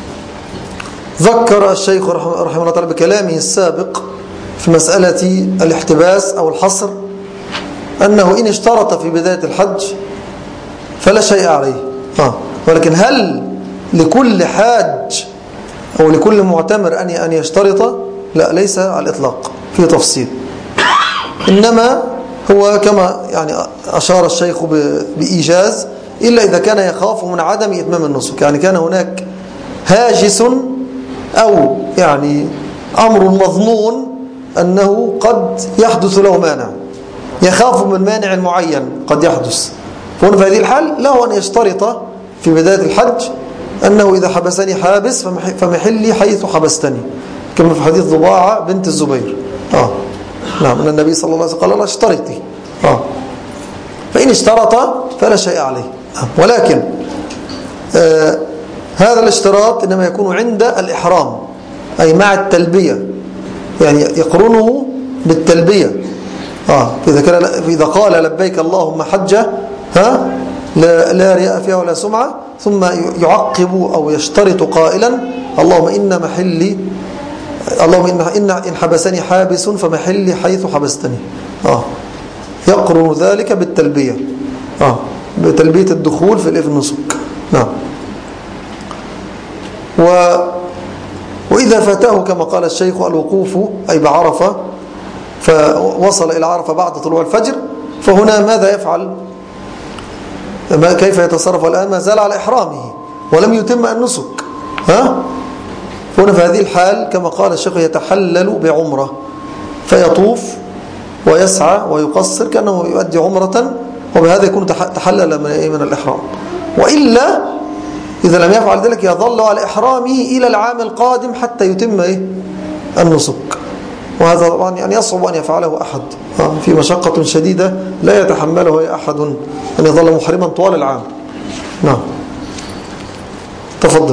ذكر الشيخ رحمه الله تعالى بكلامه السابق في مسألة الاحتباس أو الحصر أنه إن اشترط في بداية الحج فلا شيء عليه. ولكن هل لكل حاج أو لكل معتمر أن يشترط؟ لا، ليس على الإطلاق، في تفصيل. إنما هو كما يعني أشار الشيخ بإيجاز، إلا إذا كان يخاف من عدم إتمام النسك، يعني كان هناك هاجس أو يعني أمر مظنون أنه قد يحدث له مانع، يخاف من مانع معين قد يحدث، فهنا في هذه الحال له أن يشترط في بداية الحج أنه إذا حبسني حابس فمحلي حيث حبستني، كما في حديث ضباعة بنت الزبير. نعم، أن النبي صلى الله عليه وسلم قال لا اشترطي. فإن اشترط فلا شيء عليه. ولكن هذا الاشتراط إنما يكون عند الإحرام، أي مع التلبية، يعني يقرنه بالتلبية. إذا قال لبيك اللهم حجة لا رياء فيها ولا سمعة، ثم يعقب أو يشترط قائلا اللهم إن حبسني حابس فمحلي حيث حبستني. يقرن ذلك بالتلبية، بتلبية الدخول في النسك. نعم. وإذا فاته كما قال الشيخ الوقوف أي بعرفة، فوصل إلى عرفة بعد طلوع الفجر، فهنا ماذا يفعل؟ كيف يتصرف الآن؟ ما زال على إحرامه ولم يتم النسك. فهنا في هذه الحال كما قال الشيخ يتحلل بعمرة، فيطوف ويسعى ويقصر كأنه يؤدي عمرة، وبهذا يكون تحلل من الإحرام. وإلا إذا لم يفعل ذلك يظل على إحرامه إلى العام القادم حتى يتم النسك، وهذا طبعا يعني يصعب أن يفعله أحد، في مشقة شديدة لا يتحمله أحد أن يظل محرما طوال العام. نعم، تفضل.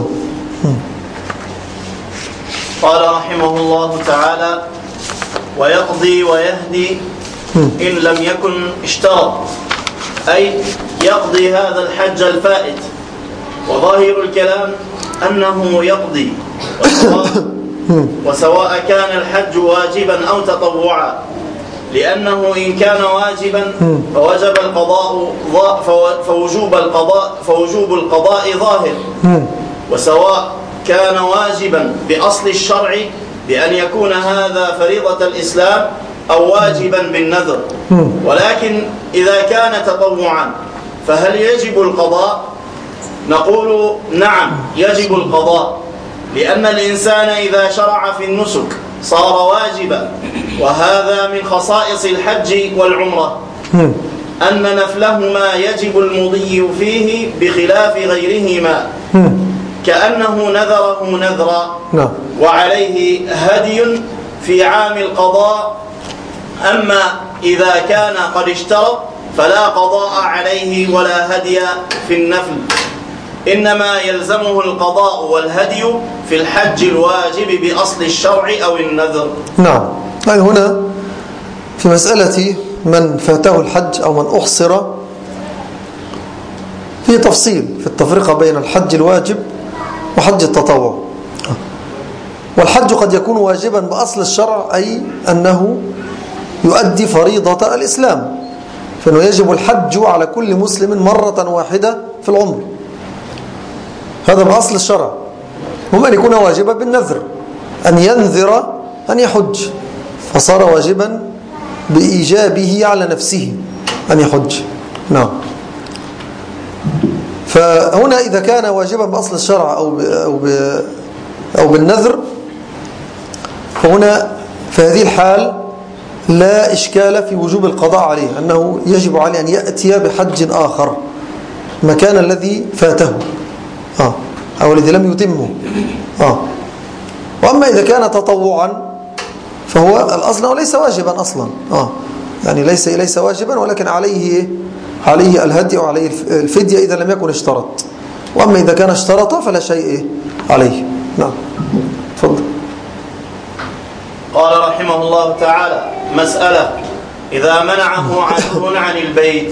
قال رحمه الله تعالى: ويقضي ويهدي إن لم يكن اشترط، أي يقضي هذا الحج الفائت. وظاهر الكلام أنه يقضي، وسواء كان الحج واجبا أو تطوعا، لأنه إن كان واجبا فوجب القضاء فوجوب القضاء ظاهر، وسواء كان واجبا بأصل الشرع بأن يكون هذا فريضة الإسلام أو واجبا بالنذر، ولكن إذا كان تطوعا فهل يجب القضاء؟ نقول نعم يجب القضاء، لأن الإنسان إذا شرع في النسك صار واجبا، وهذا من خصائص الحج والعمرة أن نفلهما يجب المضي فيه بخلاف غيرهما، كأنه نذره نذرا وعليه هدي في عام القضاء. أما إذا كان قد اشترط فلا قضاء عليه ولا هدي في النفل، إنما يلزمه القضاء والهدي في الحج الواجب بأصل الشرع أو النذر. نعم، يعني هنا في مسألة من فاته الحج أو من أحصر في تفصيل في التفرقة بين الحج الواجب وحج التطوع. والحج قد يكون واجبا بأصل الشرع، أي أنه يؤدي فريضة الإسلام، فإنه يجب الحج على كل مسلم مرة واحدة في العمر، هذا بأصل الشرع. ومن يكون واجبا بالنذر، أن ينذر أن يحج، فصار واجبا بإيجابه على نفسه أن يحج. نعم. فهنا إذا كان واجبا بأصل الشرع أو بالنذر، فهنا في هذه الحال لا إشكال في وجوب القضاء عليه، أنه يجب عليه أن يأتي بحج آخر مكان الذي فاته أو الذي لم يتمه. وأما إذا كان تطوعا فهو الأصل ليس واجبا أصلا، يعني ليس واجبا، ولكن عليه الهدي وعليه الفدية إذا لم يكن اشترط. وأما إذا كان اشترط فلا شيء عليه. نعم، تفضل. قال رحمه الله تعالى: مسألة: إذا منعه عدو عن البيت.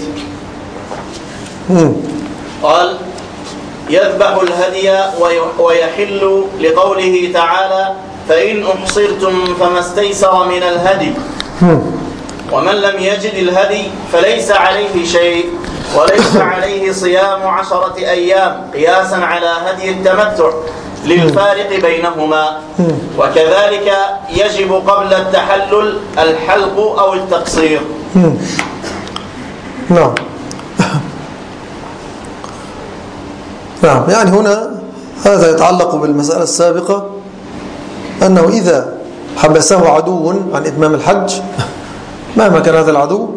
قال: يذبح الهدي ويحل لقوله تعالى: فإن أحصرتم فما استيسر من الهدي. ومن لم يجد الهدي فليس عليه شيء، وليس عليه صيام 10 أيام قياسا على هدي التمتع للفارق بينهما. وكذلك يجب قبل التحلل الحلق أو التقصير. نعم. نعم، يعني هنا هذا يتعلق بالمسألة السابقة، أنه إذا حبسه عدو عن إتمام الحج مهما كان هذا العدو،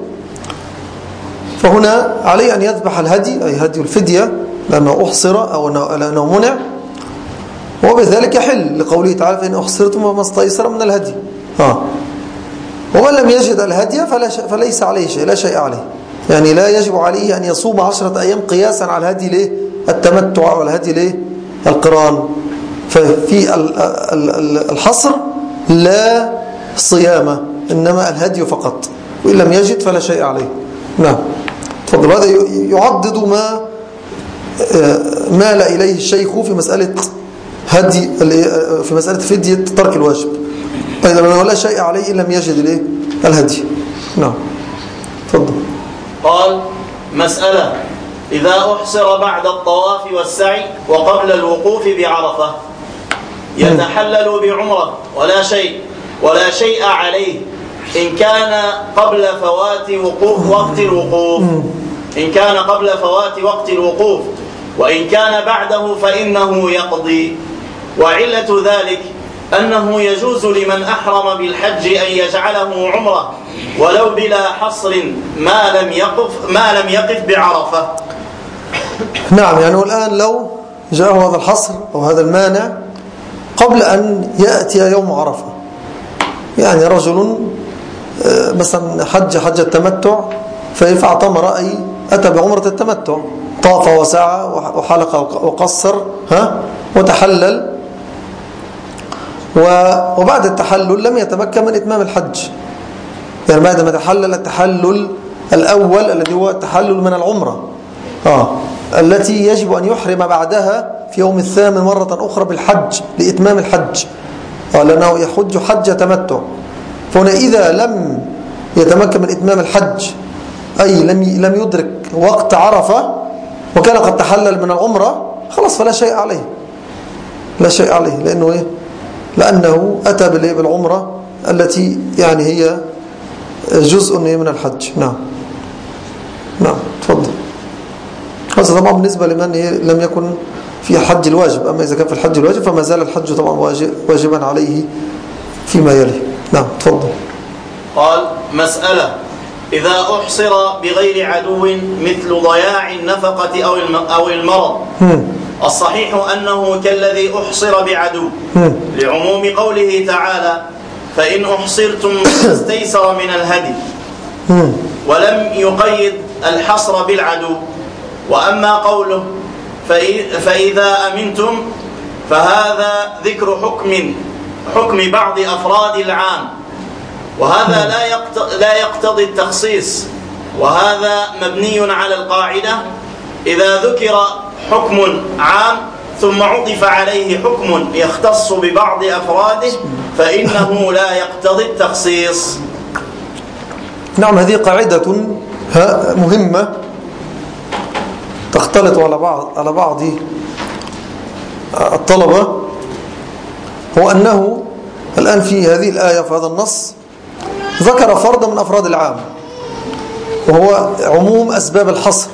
فهنا عليه أن يذبح الهدي، أي هدي الفدية، لأنه أحصر أو لأنه منع، وبذلك يحل لقوله تعالى: فإن أحصرتم وما استيسر من الهدي. ومن لم يجد الهدي فليس عليه شيء، لا شيء عليه، يعني لا يجب عليه أن يصوم 10 أيام قياسا على الهدي التمتع والهدي القران. ففي الحصر لا صيام، إنما الهدي فقط، وإن لم يجد فلا شيء عليه. نعم، تفضل. هذا يعضد ما مال إليه الشيخ في مسألة هدي، في مسألة فدية ترك الواجب، أيضا أنه لا شيء عليه إن لم يجد الهدي. نعم، تفضل. قال: مسألة: إذا أحصر بعد الطواف والسعي وقبل الوقوف بعرفة يتحلل بعمرة ولا شيء عليه إن كان قبل فوات وقت الوقوف، وإن كان بعده فإنه يقضي. وعلة ذلك أنه يجوز لمن أحرم بالحج أن يجعله عمرة ولو بلا حصر ما لم يقف بعرفة. نعم، يعني الآن لو جاءه هذا الحصر أو هذا المانع قبل أن يأتي يوم عرفة، يعني رجل مثلا حج التمتع فاعتمر، أي أتى بعمرة التمتع، طاف وسعى وحلق وقصر وتحلل، وبعد التحلل لم يتمكن من إتمام الحج، يعني بعد ما تحلل التحلل الأول الذي هو التحلل من العمرة التي يجب أن يحرم بعدها في يوم الثامن مرة أخرى بالحج لإتمام الحج، لأنه يحج حج تمتع. فهنا إذا لم يتمكن من إتمام الحج، أي لم يدرك وقت عرفة وكان قد تحلل من العمرة، خلاص فلا شيء عليه، لا شيء عليه، لأنه أتى بالعمرة التي يعني هي جزء من الحج. نعم نعم تفضل. هذا طبعا بالنسبة لمن لم يكن في الحج الواجب. أما إذا كان في الحج الواجب فما زال الحج طبعا واجبا عليه فيما يلي. نعم تفضل. قال: مسألة: إذا أحصر بغير عدو مثل ضياع النفقة أو المرض، الصحيح أنه كالذي أحصر بعدو، لعموم قوله تعالى: فإن أحصرتم فاستيسر من الهدي، ولم يقيد الحصر بالعدو. وأما قوله فإذا أمنتم فهذا ذكر حكم بعض أفراد العام، وهذا لا يقتضي التخصيص، وهذا مبني على القاعدة: إذا ذكر حكم عام ثم عطف عليه حكم يختص ببعض أفراده فإنه لا يقتضي التخصيص. نعم، هذه قاعدة مهمة تختلط على بعض الطلبة، هو أنه الآن في هذه الآية في هذا النص ذكر فردا من أفراد العام، وهو عموم أسباب الحصر،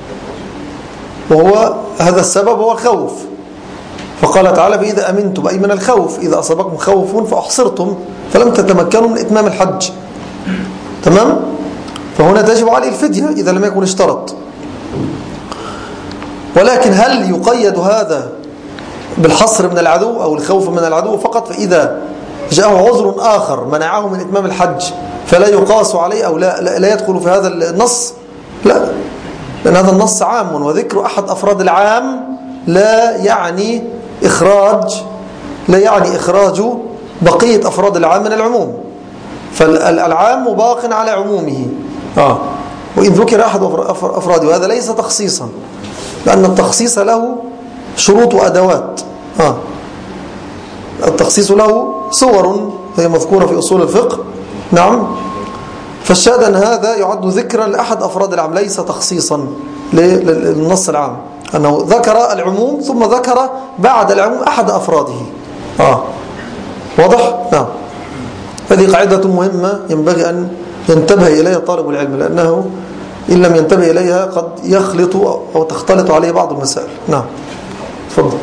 وهو هذا السبب هو الخوف. فقال تعالى: فإذا أمنتم، أي من الخوف، إذا أصابكم خوف فأحصرتم فلم تتمكنوا من إتمام الحج. تمام؟ فهنا تجب عليه الفدية إذا لم يكن اشترط. ولكن هل يقيد هذا بالحصر من العدو أو الخوف من العدو فقط؟ فإذا جاءه عذر آخر منعه من إتمام الحج فلا يقاس عليه أو لا يدخل في هذا النص؟ لا، لأن هذا النص عام، وذكر أحد أفراد العام لا يعني إخراج بقية أفراد العام من العموم، فالعام باق على عمومه. وإن ذكر أحد أفراده، وهذا ليس تخصيصا، لأن التخصيص له شروط وأدوات. التخصيص له صور هي مذكورة في أصول الفقه. نعم، فالشاهد أن هذا يعد ذكرا لأحد أفراد العام، ليس تخصيصا للنص العام، أنه ذكر العموم ثم ذكر بعد العموم أحد أفراده. واضح؟ نعم. هذه قاعدة مهمة ينبغي أن ينتبه إليها طالب العلم، لأنه إن لم ينتبه إليها قد يخلط أو تختلط عليه بعض المسائل. نعم تفضل.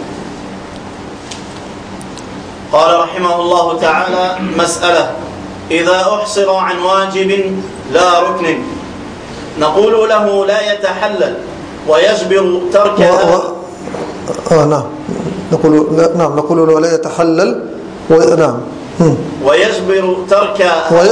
قال رحمه الله تعالى: مسألة: إذا أحصر عن واجب لا ركن، نقول له لا يتحلل ويجبر ترك نعم نقول له لا يتحلل نعم ويجبر ترك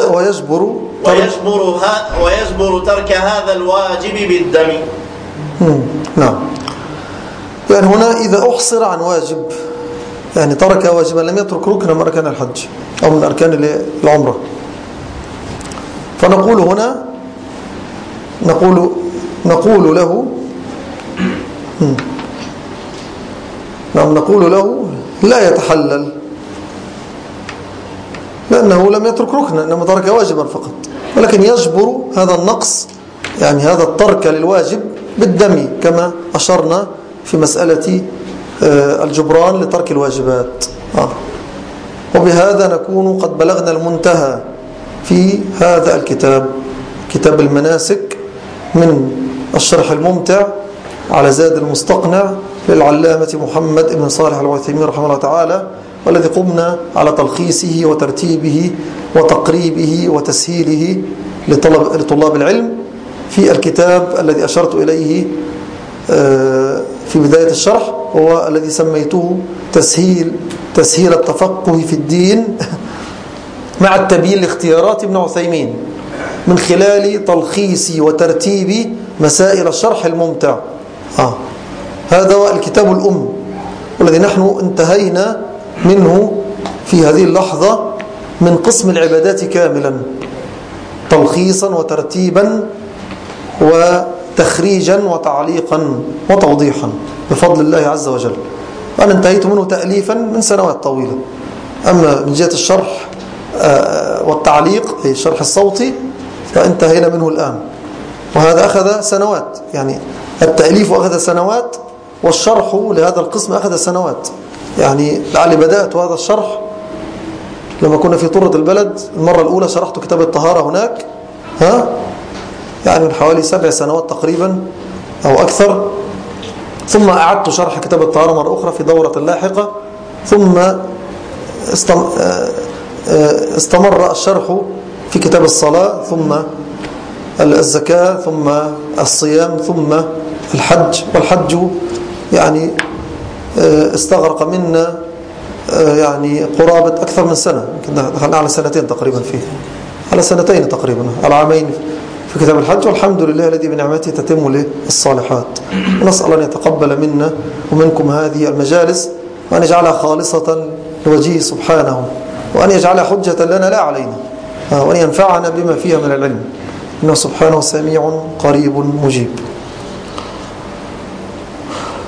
ويجبر ترك هذا الواجب بالدم. نعم، يعني هنا إذا أحصر عن واجب يعني ترك واجبا، لم يترك ركنا من أركان الحج أو من أركان العمرة، فنقول هنا نقول له لا يتحلل، لأنه لم يترك ركنا، إنما ترك واجبا فقط، ولكن يجبر هذا النقص، يعني هذا الترك للواجب بالدم، كما أشرنا في مسألة الجبران لترك الواجبات. وبهذا نكون قد بلغنا المنتهى في هذا الكتاب، كتاب المناسك، من الشرح الممتع على زاد المستقنع للعلامة محمد بن صالح العثيمين رحمه الله تعالى، والذي قمنا على تلخيصه وترتيبه وتقريبه وتسهيله لطلاب العلم في الكتاب الذي أشرت إليه في بداية الشرح، هو الذي سميته تسهيل التفقه في الدين مع التبيين لاختيارات ابن عثيمين، من خلال تلخيص وترتيب مسائل الشرح الممتع. هذا هو الكتاب الأم والذي نحن انتهينا منه في هذه اللحظة من قسم العبادات كاملا، تلخيصا وترتيبا وتخريجا وتعليقا وتوضيحا بفضل الله عز وجل. وأنا انتهيت منه تأليفا من سنوات طويلة. أما من جهة الشرح والتعليق أي الشرح الصوتي فانتهينا منه الآن، وهذا أخذ سنوات، يعني التأليف أخذ سنوات والشرح لهذا القسم أخذ سنوات. يعني لعلي بدأت هذا الشرح لما كنا في طرة البلد المرة الأولى، شرحت كتاب الطهارة هناك يعني من حوالي 7 سنوات تقريبا أو أكثر. ثم أعدت شرح كتاب الطهارة مرة أخرى في دورة لاحقة. ثم استمر الشرح في كتاب الصلاة، ثم الزكاة، ثم الصيام، ثم الحج. والحج يعني استغرق منا يعني قرابة أكثر من سنة، يمكن دخلنا على 2 تقريبا فيه، على 2 تقريبا، على عامين في كتاب الحج. والحمد لله الذي بنعمته تتم الصالحات. ونسأل أن يتقبل منا ومنكم هذه المجالس، وأن يجعلها خالصة لوجهه سبحانه، وأن يجعلها حجة لنا لا علينا، وأن ينفعنا بما فيها من العلم، إنه سبحانه سميع قريب مجيب.